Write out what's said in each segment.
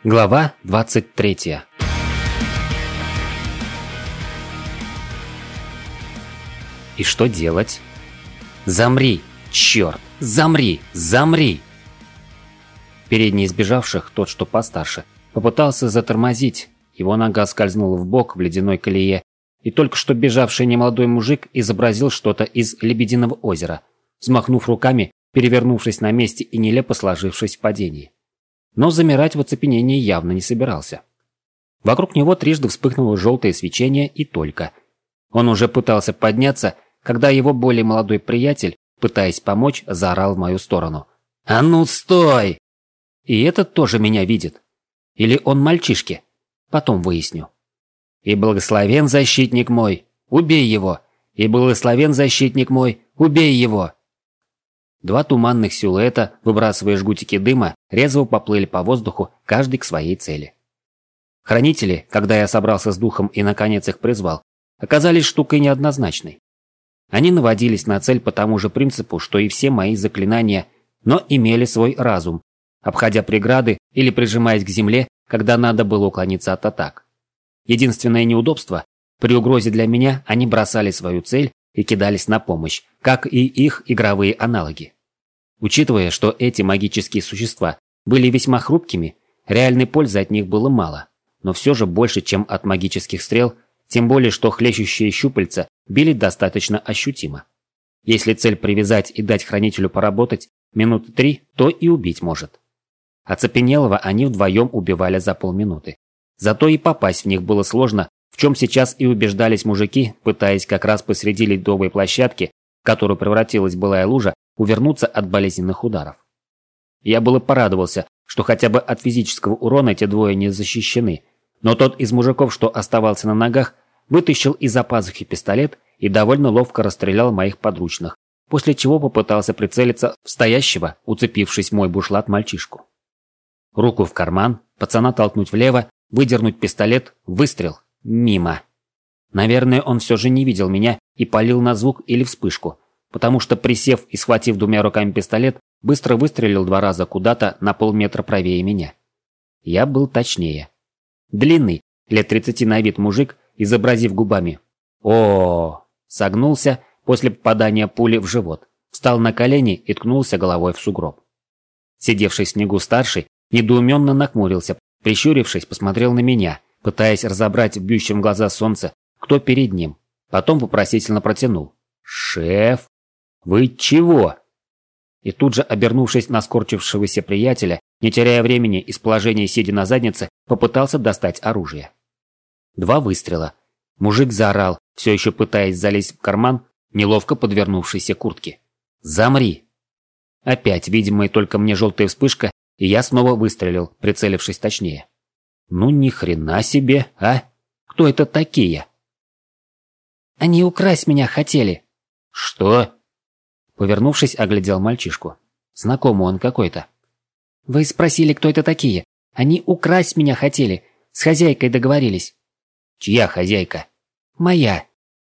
Глава 23. И что делать? Замри, черт! Замри! Замри! Передний из бежавших, тот, что постарше, попытался затормозить. Его нога скользнула вбок в ледяной колее, и только что бежавший немолодой мужик изобразил что-то из «Лебединого озера», взмахнув руками, перевернувшись на месте и нелепо сложившись в падении. Но замирать в оцепенении явно не собирался. Вокруг него трижды вспыхнуло желтое свечение и только. Он уже пытался подняться, когда его более молодой приятель, пытаясь помочь, заорал в мою сторону. «А ну стой!» И этот тоже меня видит. Или он мальчишки? Потом выясню. «И благословен защитник мой, убей его! И благословен защитник мой, убей его!» Два туманных силуэта, выбрасывая жгутики дыма, резво поплыли по воздуху, каждый к своей цели. Хранители, когда я собрался с духом и наконец их призвал, оказались штукой неоднозначной. Они наводились на цель по тому же принципу, что и все мои заклинания, но имели свой разум, обходя преграды или прижимаясь к земле, когда надо было уклониться от атак. Единственное неудобство – при угрозе для меня они бросали свою цель и кидались на помощь, как и их игровые аналоги. Учитывая, что эти магические существа были весьма хрупкими, реальной пользы от них было мало, но все же больше, чем от магических стрел, тем более, что хлещущие щупальца били достаточно ощутимо. Если цель привязать и дать хранителю поработать минуты 3, то и убить может. Оцепенелого они вдвоем убивали за полминуты. Зато и попасть в них было сложно, в чем сейчас и убеждались мужики, пытаясь как раз посреди ледовой площадки, в которую превратилась былая лужа, увернуться от болезненных ударов. Я было порадовался, что хотя бы от физического урона эти двое не защищены, но тот из мужиков, что оставался на ногах, вытащил из-за пазухи пистолет и довольно ловко расстрелял моих подручных, после чего попытался прицелиться в стоящего, уцепившись в мой бушлат, мальчишку. Руку в карман, пацана толкнуть влево, выдернуть пистолет, выстрел. Мимо. Наверное, он все же не видел меня и палил на звук или вспышку, потому что, присев и схватив двумя руками пистолет, быстро выстрелил 2 раза куда-то на полметра правее меня. Я был точнее. Длинный, лет 30 на вид мужик, изобразив губами «О-о-о!», согнулся после попадания пули в живот, встал на колени и ткнулся головой в сугроб. Сидевший в снегу старший недоуменно нахмурился, прищурившись, посмотрел на меня, пытаясь разобрать в бьющем в глаза солнце, кто перед ним. Потом вопросительно протянул. «Шеф, вы чего?» И тут же, обернувшись на скорчившегося приятеля, не теряя времени, из положения сидя на заднице, попытался достать оружие. 2 выстрела. Мужик заорал, все еще пытаясь залезть в карман неловко подвернувшейся куртки. «Замри!» Опять, видимая только мне желтая вспышка, и я снова выстрелил, прицелившись точнее. Ну ни хрена себе, а? Кто это такие? Они украсть меня хотели. Что? Повернувшись, оглядел мальчишку. Знакомый он какой-то. Вы спросили, кто это такие? Они украсть меня хотели. С хозяйкой договорились. Чья хозяйка? Моя.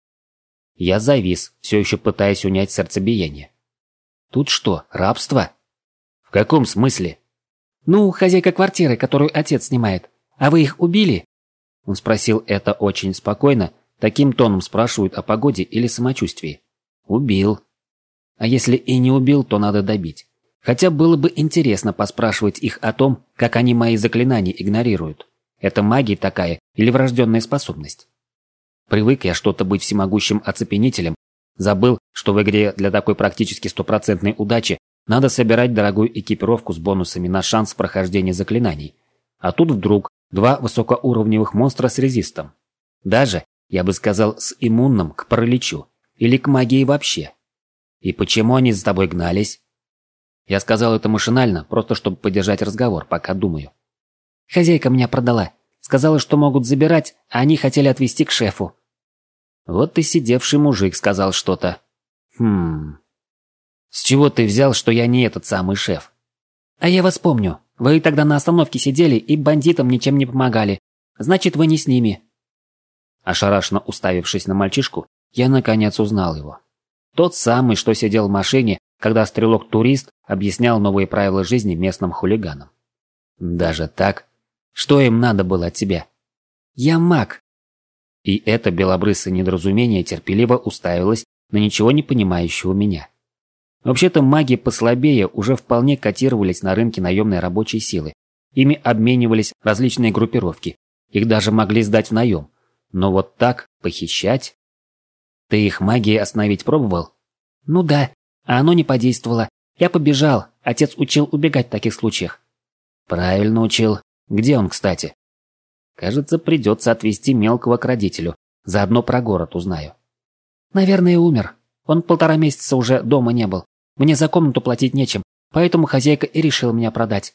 Я завис, все еще пытаясь унять сердцебиение. Тут что, рабство? В каком смысле? Ну, хозяйка квартиры, которую отец снимает. А вы их убили? Он спросил это очень спокойно, таким тоном спрашивают о погоде или самочувствии. Убил. А если и не убил, то надо добить. Хотя было бы интересно поспрашивать их о том, как они мои заклинания игнорируют. Это магия такая или врожденная способность? Привык я что-то быть всемогущим оцепенителем, забыл, что в игре для такой практически стопроцентной удачи надо собирать дорогую экипировку с бонусами на шанс прохождения заклинаний. А тут вдруг 2 высокоуровневых монстра с резистом. Даже, я бы сказал, с иммунным к параличу. Или к магии вообще. И почему они за тобой гнались? Я сказал это машинально, просто чтобы поддержать разговор, пока думаю. Хозяйка меня продала. Сказала, что могут забирать, а они хотели отвезти к шефу. Вот и сидевший мужик сказал что-то. С чего ты взял, что я не этот самый шеф? А я вас помню. Вы тогда на остановке сидели и бандитам ничем не помогали. Значит, вы не с ними. Ошарашенно уставившись на мальчишку, я наконец узнал его. Тот самый, что сидел в машине, когда стрелок-турист объяснял новые правила жизни местным хулиганам. Даже так? Что им надо было от тебя? Я маг. И это белобрысое недоразумение терпеливо уставилось на ничего не понимающего меня. Вообще-то маги послабее уже вполне котировались на рынке наемной рабочей силы. Ими обменивались различные группировки. Их даже могли сдать в наем. Но вот так похищать? Ты их магией остановить пробовал? Ну да, а оно не подействовало. Я побежал. Отец учил убегать в таких случаях. Правильно учил. Где он, кстати? Кажется, придется отвезти мелкого к родителю. Заодно про город узнаю. Наверное, умер. Он 1,5 месяца уже дома не был. Мне за комнату платить нечем, поэтому хозяйка и решила меня продать.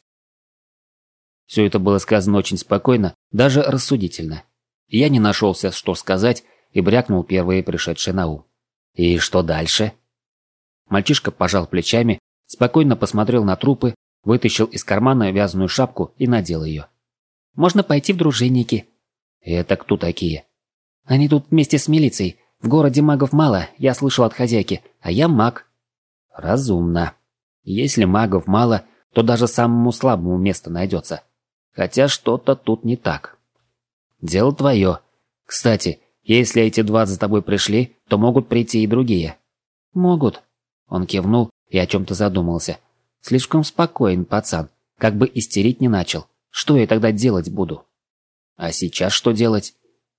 Все это было сказано очень спокойно, даже рассудительно. Я не нашелся, что сказать, и брякнул первые пришедшие на ум. И что дальше? Мальчишка пожал плечами, спокойно посмотрел на трупы, вытащил из кармана вязаную шапку и надел ее. Можно пойти в дружинники. Это кто такие? Они тут вместе с милицией. В городе магов мало, я слышал от хозяйки, а я маг. Разумно. Если магов мало, то даже самому слабому место найдется. Хотя что-то тут не так. Дело твое. Кстати, если эти 2 за тобой пришли, то могут прийти и другие. Могут. Он кивнул и о чем-то задумался. Слишком спокоен пацан, как бы истерить не начал. Что я тогда делать буду? А сейчас что делать?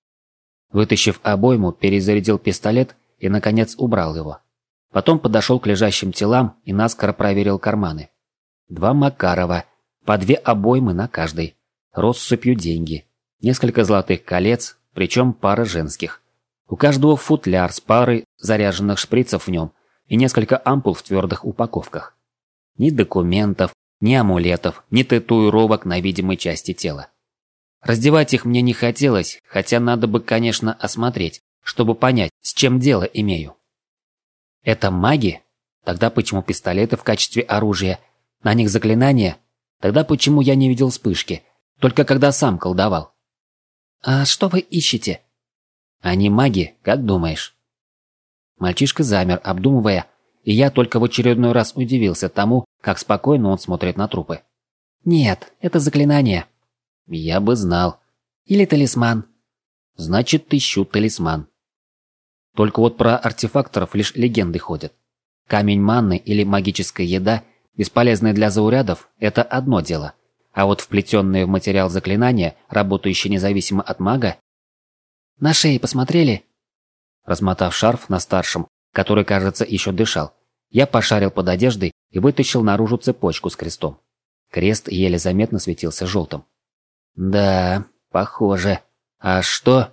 Вытащив обойму, перезарядил пистолет и, наконец, убрал его. Потом подошел к лежащим телам и наскоро проверил карманы. 2 Макарова, по 2 обоймы на каждой, россыпью деньги, несколько золотых колец, причем пара женских. У каждого футляр с парой заряженных шприцев в нем и несколько ампул в твердых упаковках. Ни документов, ни амулетов, ни татуировок на видимой части тела. Раздевать их мне не хотелось, хотя надо бы, конечно, осмотреть, чтобы понять, с чем дело имею. Это маги? Тогда почему пистолеты в качестве оружия? На них заклинания? Тогда почему я не видел вспышки? Только когда сам колдовал. А что вы ищете? Они маги, как думаешь? Мальчишка замер, обдумывая, и я только в очередной раз удивился тому, как спокойно он смотрит на трупы. Нет, это заклинание. Я бы знал. Или талисман. Значит, ищу талисман. Только вот про артефакторов лишь легенды ходят. Камень манны или магическая еда, бесполезная для заурядов, это одно дело. А вот вплетенные в материал заклинания, работающие независимо от мага... На шее посмотрели? Размотав шарф на старшем, который, кажется, еще дышал, я пошарил под одеждой и вытащил наружу цепочку с крестом. Крест еле заметно светился желтым. Да, похоже. А что?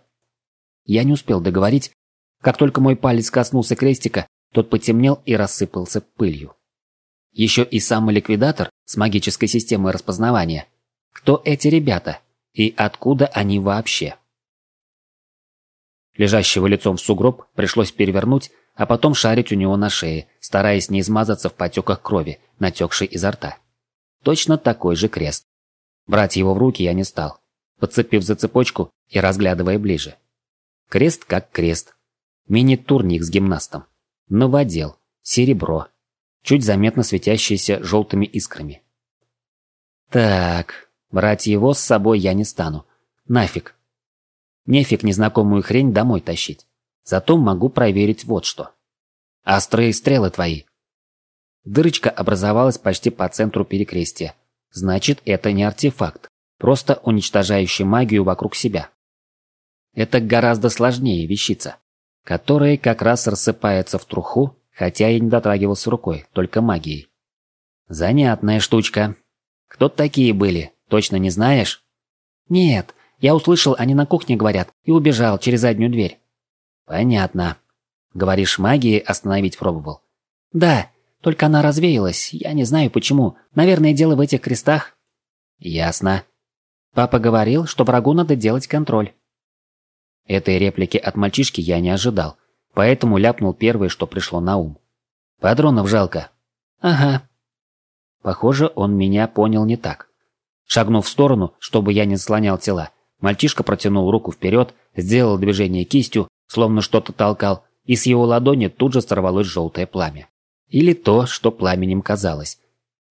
Я не успел договорить. Как только мой палец коснулся крестика, тот потемнел и рассыпался пылью. Еще и самый ликвидатор с магической системой распознавания. Кто эти ребята? И откуда они вообще? Лежащего лицом в сугроб пришлось перевернуть, а потом шарить у него на шее, стараясь не измазаться в потеках крови, натекшей изо рта. Точно такой же крест. Брать его в руки я не стал, подцепив за цепочку и разглядывая ближе. Крест как крест. Мини-турник с гимнастом. Новодел. Серебро. Чуть заметно светящиеся желтыми искрами. Так, брать его с собой я не стану. Нафиг. Нефиг незнакомую хрень домой тащить. Зато могу проверить вот что. Острые стрелы твои. Дырочка образовалась почти по центру перекрестия. Значит, это не артефакт, просто уничтожающий магию вокруг себя. Это гораздо сложнее вещица, которая как раз рассыпается в труху, хотя и не дотрагивался рукой, только магией. Занятная штучка. Кто такие были, точно не знаешь? Нет, я услышал, они на кухне говорят, и убежал через заднюю дверь. Понятно. Говоришь, магией остановить пробовал? Да, только она развеялась, я не знаю почему. Наверное, дело в этих крестах. Ясно. Папа говорил, что врагу надо делать контроль. Этой реплики от мальчишки я не ожидал, поэтому ляпнул первое, что пришло на ум. Патронов жалко. Ага. Похоже, он меня понял не так. Шагнув в сторону, чтобы я не заслонял тела, мальчишка протянул руку вперед, сделал движение кистью, словно что-то толкал, и с его ладони тут же сорвалось желтое пламя. Или то, что пламенем казалось.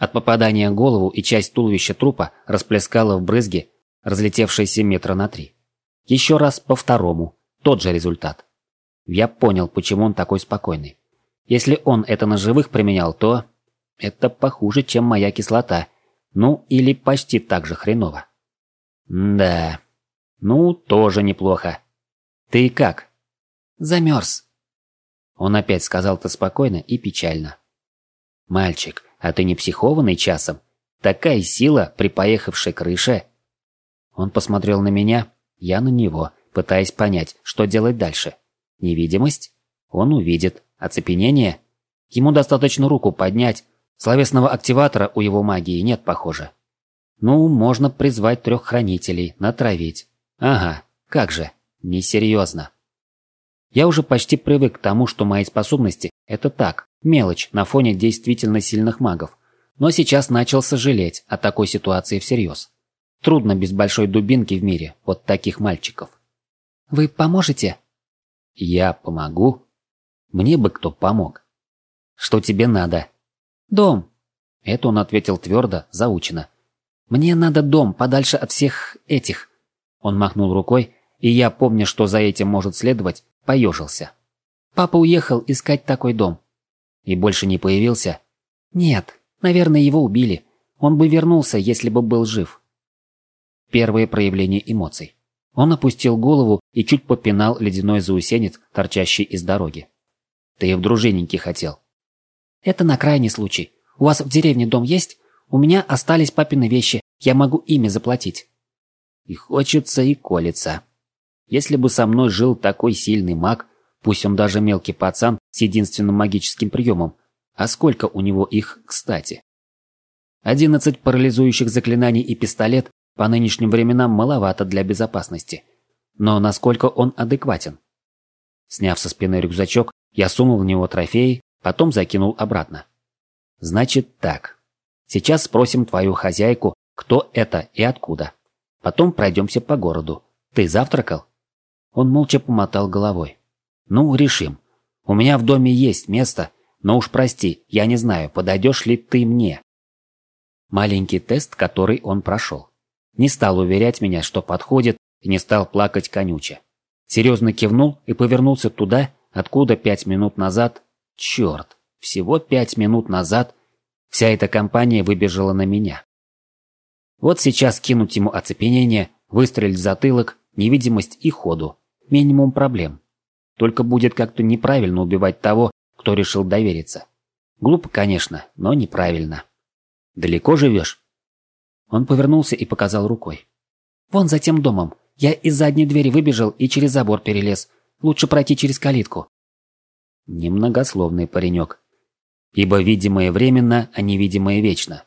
От попадания в голову и часть туловища трупа расплескала в брызги, разлетевшиеся метра на 3. Еще раз по второму. Тот же результат. Я понял, почему он такой спокойный. Если он это на живых применял, то... это похуже, чем моя кислота. Ну, или почти так же хреново. Да. Ну, тоже неплохо. Ты как? Замерз. Он опять сказал это спокойно и печально. Мальчик, а ты не психованный часом? Такая сила при поехавшей крыше. Он посмотрел на меня, я на него, пытаясь понять, что делать дальше. Невидимость? Он увидит. Оцепенение? Ему достаточно руку поднять. Словесного активатора у его магии нет, похоже. Ну, можно призвать 3 хранителей, натравить. Ага, как же, несерьезно. Я уже почти привык к тому, что мои способности – это так, мелочь на фоне действительно сильных магов. Но сейчас начал сожалеть о такой ситуации всерьез. Трудно без большой дубинки в мире, вот таких мальчиков. Вы поможете? Я помогу? Мне бы кто помог. Что тебе надо? Дом. Это он ответил твердо, заучено. Мне надо дом, подальше от всех этих. Он махнул рукой, и я, помня, что за этим может следовать, поежился. Папа уехал искать такой дом. И больше не появился? Нет, наверное, его убили. Он бы вернулся, если бы был жив. Первые проявления эмоций. Он опустил голову и чуть попинал ледяной заусенец, торчащий из дороги. Ты в дружинники хотел. Это на крайний случай. У вас в деревне дом есть? У меня остались папины вещи, я могу ими заплатить. И хочется, и колется. Если бы со мной жил такой сильный маг, пусть он даже мелкий пацан с единственным магическим приемом, а сколько у него их, кстати? 11 парализующих заклинаний и пистолет по нынешним временам маловато для безопасности. Но насколько он адекватен? Сняв со спины рюкзачок, я сунул в него трофеи, потом закинул обратно. Значит так. Сейчас спросим твою хозяйку, кто это и откуда. Потом пройдемся по городу. Ты завтракал? Он молча помотал головой. Ну, решим. У меня в доме есть место, но уж прости, я не знаю, подойдешь ли ты мне. Маленький тест, который он прошел. Не стал уверять меня, что подходит, и не стал плакать конюче. Серьезно кивнул и повернулся туда, откуда 5 минут назад... Черт, всего 5 минут назад вся эта компания выбежала на меня. Вот сейчас кинуть ему оцепенение, выстрелить в затылок, невидимость и ходу. Минимум проблем. Только будет как-то неправильно убивать того, кто решил довериться. Глупо, конечно, но неправильно. Далеко живешь? Он повернулся и показал рукой. Вон за тем домом. Я из задней двери выбежал и через забор перелез. Лучше пройти через калитку. Немногословный паренек. Ибо видимое временно, а невидимое вечно.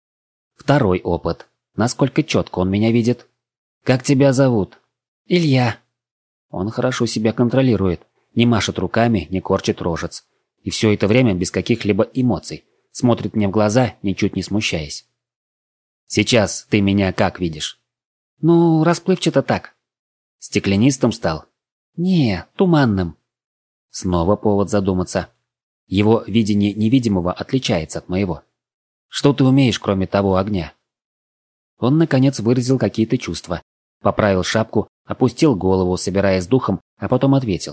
Второй опыт. Насколько четко он меня видит. Как тебя зовут? Илья. Он хорошо себя контролирует. Не машет руками, не корчит рожец. И все это время без каких-либо эмоций. Смотрит мне в глаза, ничуть не смущаясь. Сейчас ты меня как видишь? Ну, расплывчато так. Стеклянистым стал? Не, туманным. Снова повод задуматься. Его видение невидимого отличается от моего. Что ты умеешь, кроме того огня? Он, наконец, выразил какие-то чувства. Поправил шапку, опустил голову, собираясь с духом, а потом ответил.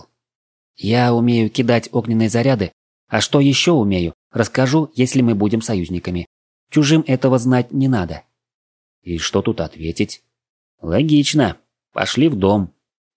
Я умею кидать огненные заряды, а что еще умею, расскажу, если мы будем союзниками. Чужим этого знать не надо. И что тут ответить? Логично. Пошли в дом.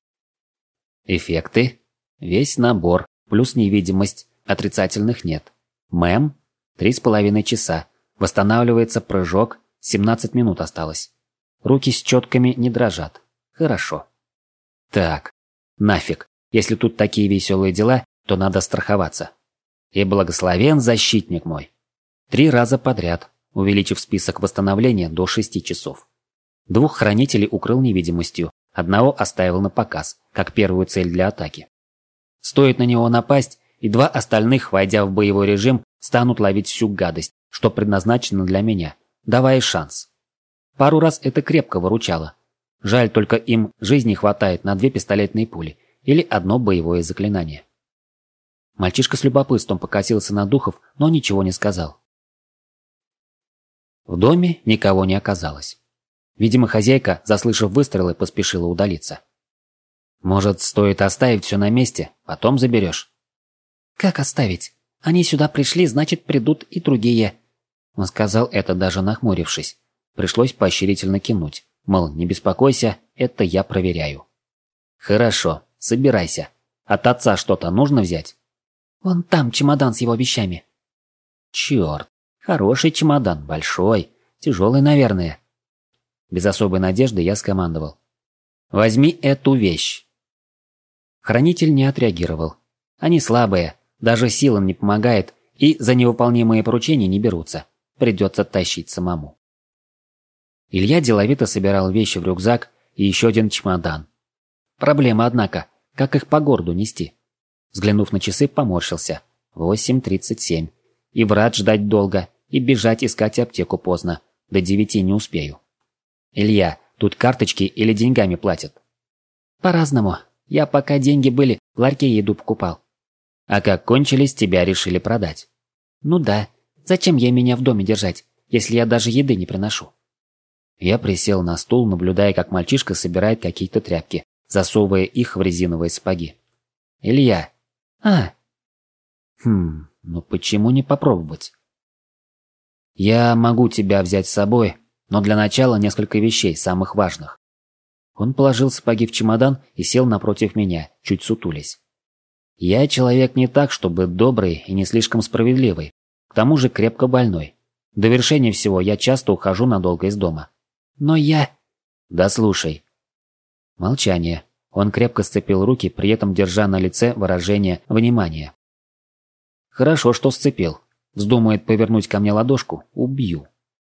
Эффекты. Весь набор, плюс невидимость, отрицательных нет. Мэм. 3,5 часа. Восстанавливается прыжок, 17 минут осталось. Руки с четками не дрожат. Хорошо. Так, нафиг. Если тут такие веселые дела, то надо страховаться. И благословен защитник мой. 3 раза подряд, увеличив список восстановления до 6 часов. 2 хранителей укрыл невидимостью, 1 оставил на показ, как первую цель для атаки. Стоит на него напасть, и 2 остальных, войдя в боевой режим, станут ловить всю гадость, что предназначено для меня, давая шанс. Пару раз это крепко выручало. Жаль, только им жизни хватает на 2 пистолетные пули или 1 боевое заклинание. Мальчишка с любопытством покосился на духов, но ничего не сказал. В доме никого не оказалось. Видимо, хозяйка, заслышав выстрелы, поспешила удалиться. «Может, стоит оставить все на месте, потом заберешь?» «Как оставить? Они сюда пришли, значит, придут и другие». Он сказал это, даже нахмурившись. Пришлось поощрительно кивнуть. Мол, не беспокойся, это я проверяю. «Хорошо, собирайся. От отца что-то нужно взять?» «Вон там чемодан с его вещами». «Черт, хороший чемодан, большой, тяжелый, наверное». Без особой надежды я скомандовал. «Возьми эту вещь». Хранитель не отреагировал. Они слабые, даже силам не помогает, и за невыполнимые поручения не берутся. Придется тащить самому. Илья деловито собирал вещи в рюкзак и еще один чемодан. Проблема, однако, как их по городу нести? Взглянув на часы, поморщился. 8:37. И врать ждать долго, и бежать искать аптеку поздно. До 9 не успею. «Илья, тут карточки или деньгами платят?» «По-разному. Я пока деньги были, в ларьке еду покупал». «А как кончились, тебя решили продать?» «Ну да. Зачем ей меня в доме держать, если я даже еды не приношу?» Я присел на стул, наблюдая, как мальчишка собирает какие-то тряпки, засовывая их в резиновые сапоги. «Илья!» «А?» Ну почему не попробовать? «Я могу тебя взять с собой, но для начала несколько вещей, самых важных». Он положил сапоги в чемодан и сел напротив меня, чуть сутулясь. «Я человек не так, чтобы добрый и не слишком справедливый, к тому же крепко больной. До вершения всего я часто ухожу надолго из дома. «Но я...» «Да слушай». Молчание. Он крепко сцепил руки, при этом держа на лице выражение внимания. «Хорошо, что сцепил. Вздумает повернуть ко мне ладошку – убью.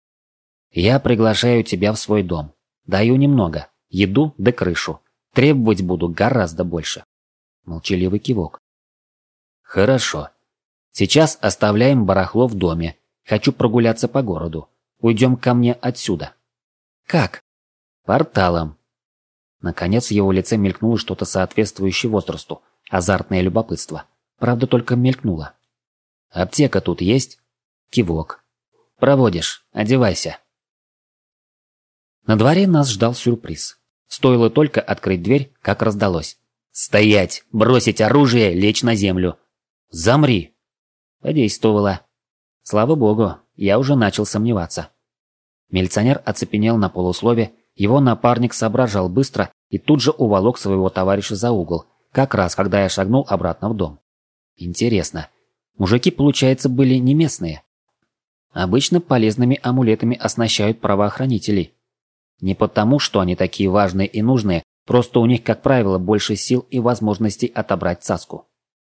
Я приглашаю тебя в свой дом. Даю немного. Еду да крышу. Требовать буду гораздо больше». Молчаливый кивок. «Хорошо. Сейчас оставляем барахло в доме. Хочу прогуляться по городу. Уйдем ко мне отсюда». «Как?» «Порталом». Наконец в его лице мелькнуло что-то соответствующее возрасту. Азартное любопытство. Правда, только мелькнуло. «Аптека тут есть?» Кивок. «Проводишь. Одевайся». На дворе нас ждал сюрприз. Стоило только открыть дверь, как раздалось. «Стоять! Бросить оружие! Лечь на землю!» «Замри!» Подействовало. Слава богу, я уже начал сомневаться. Милиционер оцепенел на полуслове, его напарник соображал быстро и тут же уволок своего товарища за угол, как раз когда я шагнул обратно в дом. Интересно, мужики, получается, были не местные? Обычно полезными амулетами оснащают правоохранителей. Не потому, что они такие важные и нужные, просто у них, как правило, больше сил и возможностей отобрать цацку.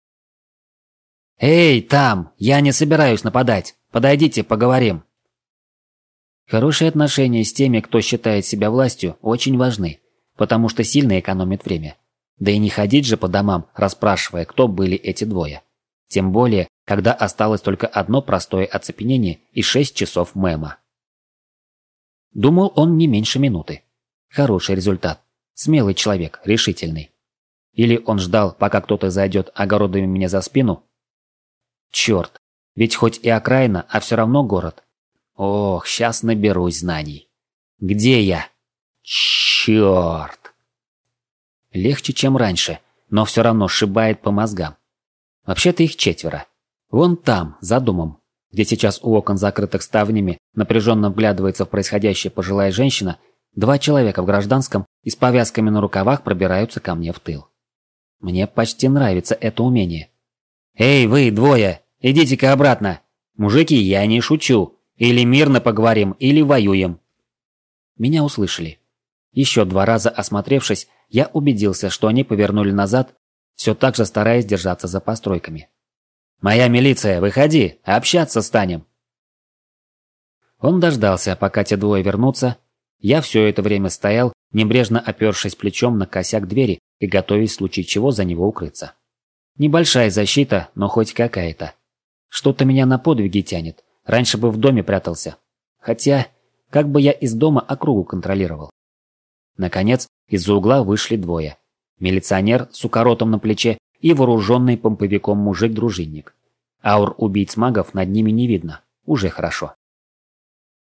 «Эй, там! Я не собираюсь нападать! Подойдите, поговорим!» Хорошие отношения с теми, кто считает себя властью, очень важны, потому что сильно экономит время. Да и не ходить же по домам, расспрашивая, кто были эти двое. Тем более, когда осталось только одно простое оцепенение и 6 часов мема. Думал он не меньше минуты. Хороший результат. Смелый человек, решительный. Или он ждал, пока кто-то зайдет огородами меня за спину? Черт, ведь хоть и окраина, а все равно город. Ох, сейчас наберусь знаний. Где я? Черт! Легче, чем раньше, но все равно сшибает по мозгам. Вообще-то их 4. Вон там, за домом, где сейчас у окон, закрытых ставнями, напряженно вглядывается в происходящее пожилая женщина, 2 человека в гражданском и с повязками на рукавах пробираются ко мне в тыл. Мне почти нравится это умение. «Эй, вы, двое, идите-ка обратно! Мужики, я не шучу! Или мирно поговорим, или воюем!» Меня услышали. Еще 2 раза осмотревшись, я убедился, что они повернули назад, все так же стараясь держаться за постройками. «Моя милиция, выходи, общаться станем!» Он дождался, пока те двое вернутся. Я все это время стоял, небрежно опершись плечом на косяк двери и готовясь в случае чего за него укрыться. Небольшая защита, но хоть какая-то. Что-то меня на подвиги тянет. Раньше бы в доме прятался. Хотя, как бы я из дома округу контролировал. Наконец, из-за угла вышли 2. Милиционер с укоротом на плече и вооруженный помповиком мужик-дружинник. Аур убийц-магов над ними не видно. Уже хорошо.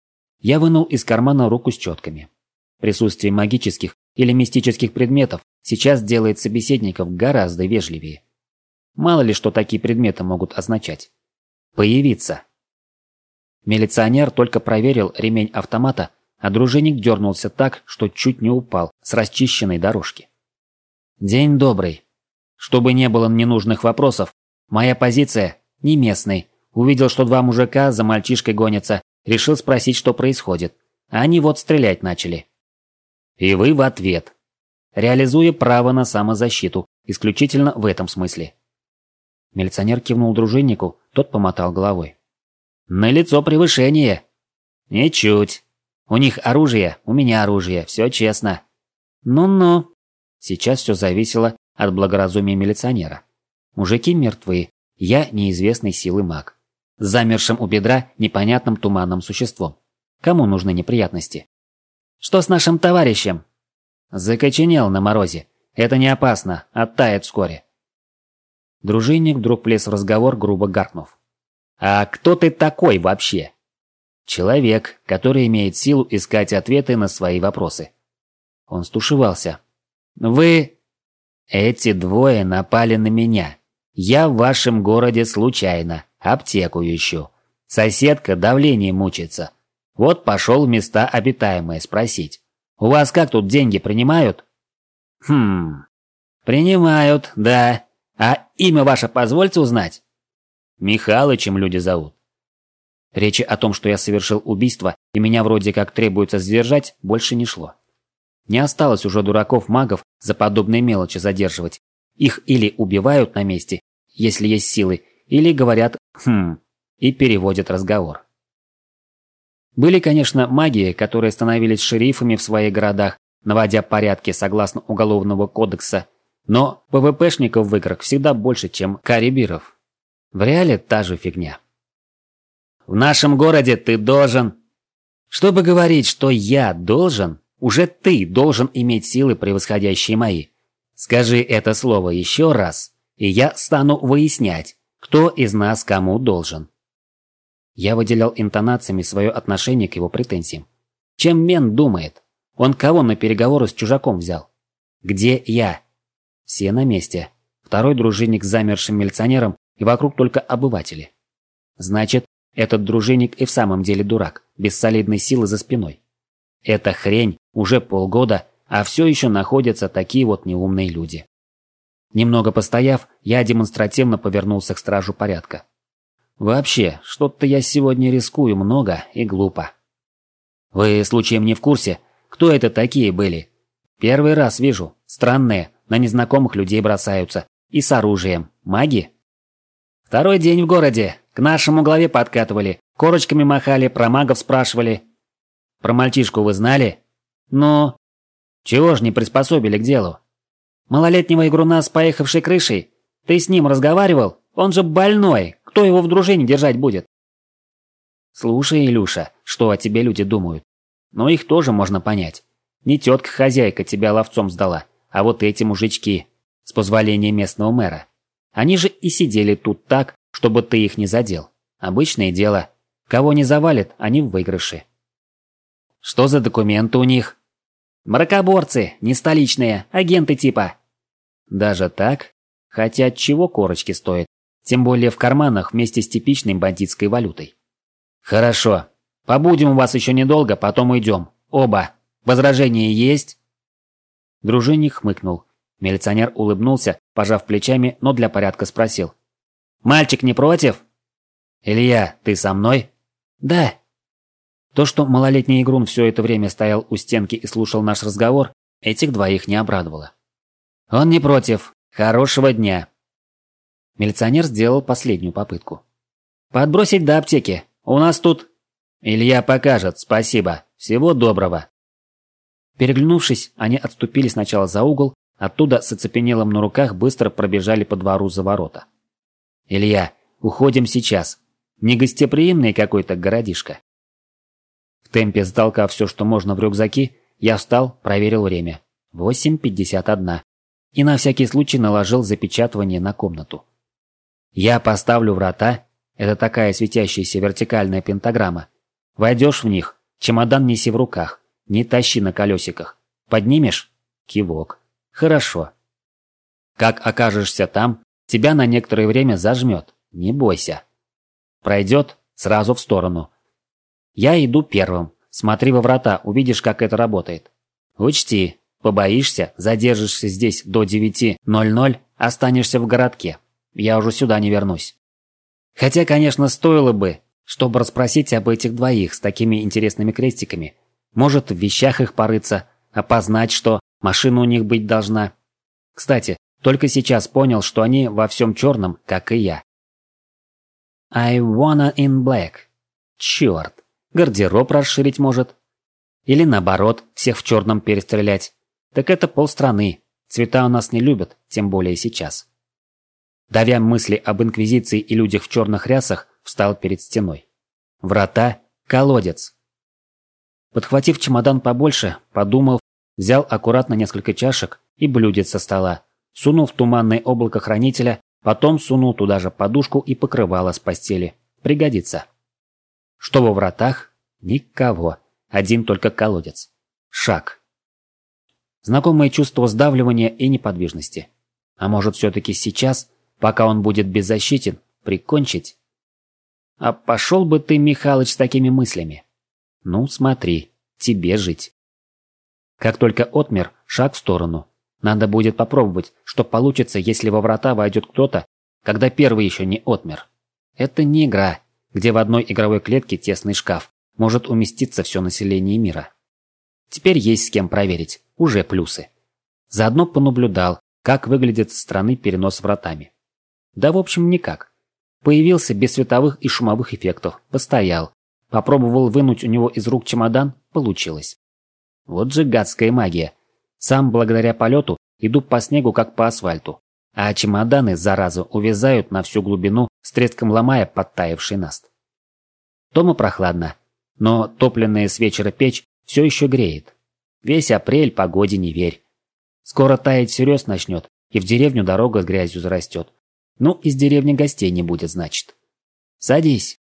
Я вынул из кармана руку с четками. Присутствие магических или мистических предметов сейчас делает собеседников гораздо вежливее. Мало ли что такие предметы могут означать. Появиться. Милиционер только проверил ремень автомата, а дружинник дернулся так, что чуть не упал с расчищенной дорожки. «День добрый. Чтобы не было ненужных вопросов, моя позиция – не местный. Увидел, что два мужика за мальчишкой гонятся, решил спросить, что происходит. А они вот стрелять начали. И вы в ответ. Реализуя право на самозащиту, исключительно в этом смысле». Милиционер кивнул дружиннику, тот помотал головой. «Налицо превышение». «Ничуть. У них оружие, у меня оружие, все честно». «Ну-ну». Сейчас все зависело от благоразумия милиционера. Мужики мертвы, я неизвестной силы маг. С замершим у бедра непонятным туманным существом. Кому нужны неприятности? «Что с нашим товарищем?» «Закоченел на морозе. Это не опасно, оттает вскоре». Дружинник вдруг влез в разговор, грубо гаркнув. «А кто ты такой вообще?» «Человек, который имеет силу искать ответы на свои вопросы». Он стушевался. «Вы...» «Эти двое напали на меня. Я в вашем городе случайно, аптеку ищу. Соседка давлением мучается. Вот пошел в места обитаемые спросить. У вас как тут деньги принимают?» Принимают, да. А имя ваше позвольте узнать?» «Михалычем люди зовут». Речи о том, что я совершил убийство и меня вроде как требуется сдержать, больше не шло. Не осталось уже дураков-магов за подобные мелочи задерживать. Их или убивают на месте, если есть силы, или говорят и переводят разговор. Были, конечно, маги, которые становились шерифами в своих городах, наводя порядки согласно Уголовного кодекса, но ПВПшников в играх всегда больше, чем карибиров. В реале та же фигня. «В нашем городе ты должен...» Чтобы говорить, что я должен, уже ты должен иметь силы, превосходящие мои. Скажи это слово еще раз, и я стану выяснять, кто из нас кому должен. Я выделял интонациями свое отношение к его претензиям. Чем мент думает? Он кого на переговоры с чужаком взял? Где я? Все на месте. Второй дружинник с замершим милиционером, и вокруг только обыватели. Значит, этот дружинник и в самом деле дурак, без солидной силы за спиной. Эта хрень уже полгода, а все еще находятся такие вот неумные люди. Немного постояв, я демонстративно повернулся к стражу порядка. Вообще, что-то я сегодня рискую много и глупо. Вы случаем не в курсе, кто это такие были? Первый раз вижу, странные, на незнакомых людей бросаются. И с оружием. Маги? Второй день в городе. К нашему главе подкатывали, корочками махали, про магов спрашивали. Про мальчишку вы знали? Ну? Чего ж не приспособили к делу? Малолетнего игруна с поехавшей крышей? Ты с ним разговаривал? Он же больной. Кто его в дружине держать будет? Слушай, Илюша, что о тебе люди думают. Но их тоже можно понять. Не тетка-хозяйка тебя ловцом сдала, а вот эти мужички, с позволения местного мэра. Они же и сидели тут так, чтобы ты их не задел. Обычное дело. Кого не завалит, они в выигрыше. Что за документы у них? Мракоборцы, не столичные, агенты типа. Даже так? Хотя от чего корочки стоят? Тем более в карманах вместе с типичной бандитской валютой. Хорошо. Побудем у вас еще недолго, потом уйдем. Оба. Возражения есть? Дружинник хмыкнул. Милиционер улыбнулся, пожав плечами, но для порядка спросил. «Мальчик не против?» «Илья, ты со мной?» «Да». То, что малолетний игрун все это время стоял у стенки и слушал наш разговор, этих двоих не обрадовало. «Он не против. Хорошего дня». Милиционер сделал последнюю попытку. «Подбросить до аптеки. У нас тут...» «Илья покажет, спасибо. Всего доброго». Переглянувшись, они отступили сначала за угол, оттуда с оцепенелым на руках быстро пробежали по двору за ворота. «Илья, уходим сейчас. Негостеприимный какой-то городишко». В темпе затолкав все, что можно в рюкзаки, я встал, проверил время. 8:51. И на всякий случай наложил запечатывание на комнату. Я поставлю врата, это такая светящаяся вертикальная пентаграмма. Войдешь в них, Чемодан неси в руках, не тащи на колесиках. Поднимешь? Кивок. Хорошо. Как окажешься там, тебя на некоторое время зажмет, не бойся. Пройдет, сразу в сторону. Я иду первым, смотри во врата, увидишь, как это работает. Учти, побоишься, задержишься здесь до 9:00, останешься в городке. Я уже сюда не вернусь. Хотя, конечно, стоило бы, чтобы расспросить об этих двоих с такими интересными крестиками. Может, в вещах их порыться, опознать, что машина у них быть должна. Кстати, только сейчас понял, что они во всем черном, как и я. I wanna in black. Черт, гардероб расширить может. Или наоборот, всех в черном перестрелять. Так это полстраны. Цвета у нас не любят, тем более сейчас. Давя мысли об инквизиции и людях в черных рясах, встал перед стеной. Врата, колодец. Подхватив чемодан побольше, подумал, взял аккуратно несколько чашек и блюдец со стола, сунул в туманное облако хранителя, потом сунул туда же подушку и покрывало с постели. Пригодится. Что во вратах? Никого. Один только колодец. Шаг. Знакомое чувство сдавливания и неподвижности. А может, все-таки сейчас, пока он будет беззащитен, прикончить? А пошел бы ты, Михалыч, с такими мыслями. Ну, смотри, тебе жить. Как только отмер, шаг в сторону. Надо будет попробовать, что получится, если во врата войдет кто-то, когда первый еще не отмер. Это не игра, где в одной игровой клетке тесный шкаф. Может уместиться все население мира. Теперь есть с кем проверить. Уже плюсы. Заодно понаблюдал, как выглядит со стороны перенос вратами. Да в общем никак. Появился без световых и шумовых эффектов. Постоял. Попробовал вынуть у него из рук чемодан. Получилось. Вот же гадская магия. Сам благодаря полету иду по снегу как по асфальту. А чемоданы, заразу, увязают на всю глубину, с треском ломая подтаявший наст. Дома прохладно. Но топленная с вечера печь все еще греет. Весь апрель погоде не верь. Скоро таять всерьез начнет, и в деревню дорога с грязью зарастет. Ну, из деревни гостей не будет, значит. Садись.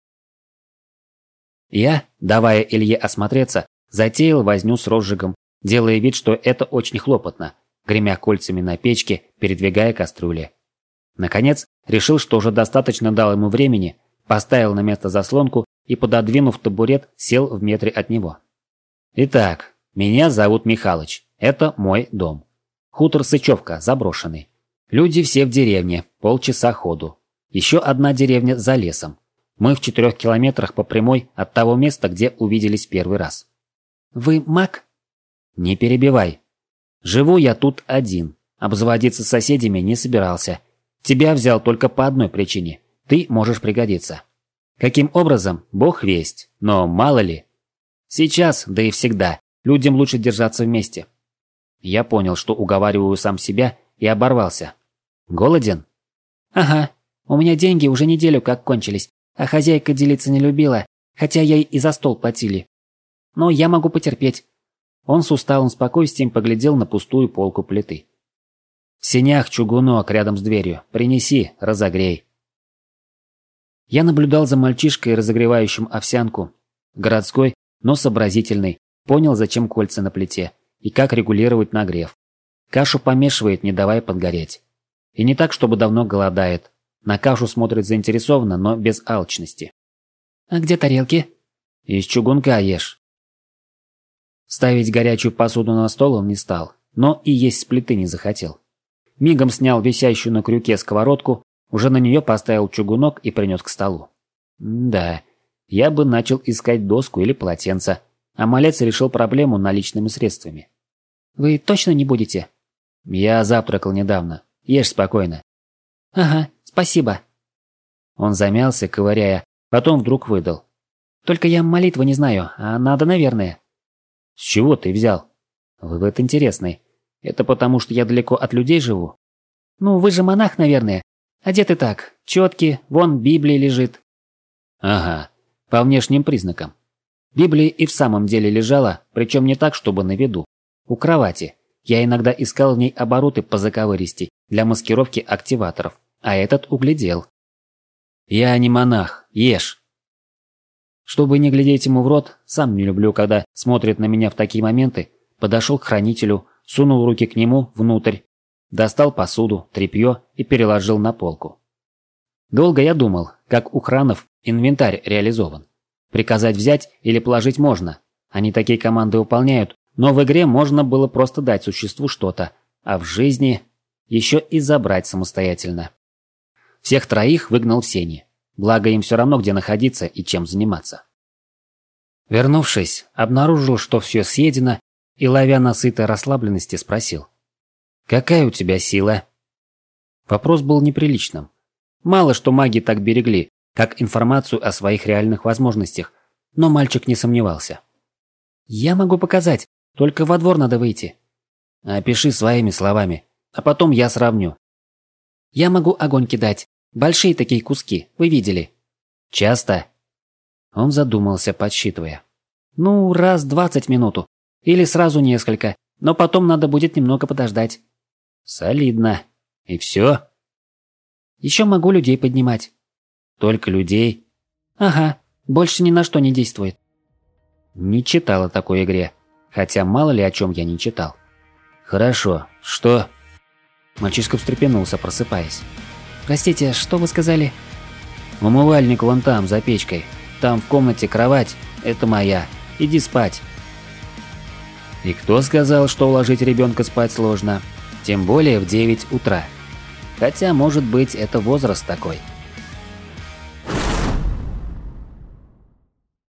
Я, давая Илье осмотреться, затеял возню с розжигом, делая вид, что это очень хлопотно, гремя кольцами на печке, передвигая кастрюли. Наконец, решил, что уже достаточно дал ему времени, поставил на место заслонку и, пододвинув табурет, сел в метре от него. Итак, меня зовут Михалыч. Это мой дом. Хутор Сычевка, заброшенный. Люди все в деревне, полчаса ходу. Еще одна деревня за лесом. Мы в 4 километрах по прямой от того места, где увиделись первый раз. Вы маг? Не перебивай. Живу я тут один. Обзаводиться с соседями не собирался. Тебя взял только по одной причине. Ты можешь пригодиться. Каким образом, бог весть, но мало ли. Сейчас, да и всегда, людям лучше держаться вместе. Я понял, что уговариваю сам себя, и оборвался. Голоден? Ага, у меня деньги уже неделю как кончились, а хозяйка делиться не любила, хотя ей и за стол платили. Но я могу потерпеть. Он с усталым спокойствием поглядел на пустую полку плиты. В сенях чугунок рядом с дверью. Принеси, разогрей. Я наблюдал за мальчишкой, разогревающим овсянку. Городской, но сообразительный, понял, зачем кольца на плите и как регулировать нагрев. Кашу помешивает, не давая подгореть. И не так, чтобы давно голодает. На кашу смотрит заинтересованно, но без алчности. «А где тарелки?» «Из чугунка ешь». Ставить горячую посуду на стол он не стал, но и есть с плиты не захотел. Мигом снял висящую на крюке сковородку, уже на нее поставил чугунок и принес к столу. Да, я бы начал искать доску или полотенце, а малец решил проблему наличными средствами. «Вы точно не будете?» «Я завтракал недавно. Ешь спокойно». «Ага, спасибо». Он замялся, ковыряя, потом вдруг выдал. «Только я молитвы не знаю, а надо, наверное». «С чего ты взял?» «Вывод интересный. Это потому, что я далеко от людей живу?» «Ну, вы же монах, наверное. Одеты так, четки, вон Библия лежит». «Ага, по внешним признакам. Библия и в самом деле лежала, причем не так, чтобы на виду. У кровати. Я иногда искал в ней обороты по заковыристей для маскировки активаторов, а этот углядел». «Я не монах, ешь». Чтобы не глядеть ему в рот, сам не люблю, когда смотрят на меня в такие моменты, подошел к хранителю, сунул руки к нему внутрь, достал посуду, тряпье и переложил на полку. Долго я думал, как у хранов инвентарь реализован. Приказать взять или положить можно, они такие команды выполняют, но в игре можно было просто дать существу что-то, а в жизни еще и забрать самостоятельно. Всех троих выгнал в сени. Благо им все равно, где находиться и чем заниматься. Вернувшись, обнаружил, что все съедено, и, ловя на сытой расслабленности, спросил: «Какая у тебя сила?» Вопрос был неприличным. Мало что маги так берегли, как информацию о своих реальных возможностях, но мальчик не сомневался. «Я могу показать, только во двор надо выйти». «Опиши своими словами, а потом я сравню». «Я могу огонь кидать. Большие такие куски, вы видели». «Часто?» Он задумался, подсчитывая. «Ну, раз 20 минут. Или сразу несколько, но потом надо будет немного подождать». «Солидно. И все?» «Еще могу людей поднимать». «Только людей?» «Ага, больше ни на что не действует». Не читал о такой игре, хотя мало ли о чем я не читал. «Хорошо, что?» Мальчишка встрепенулся, просыпаясь. «Простите, что вы сказали?» «Умывальник вон там, за печкой. Там в комнате кровать. Это моя. Иди спать». И кто сказал, что уложить ребенка спать сложно? Тем более в 9 утра. Хотя, может быть, это возраст такой.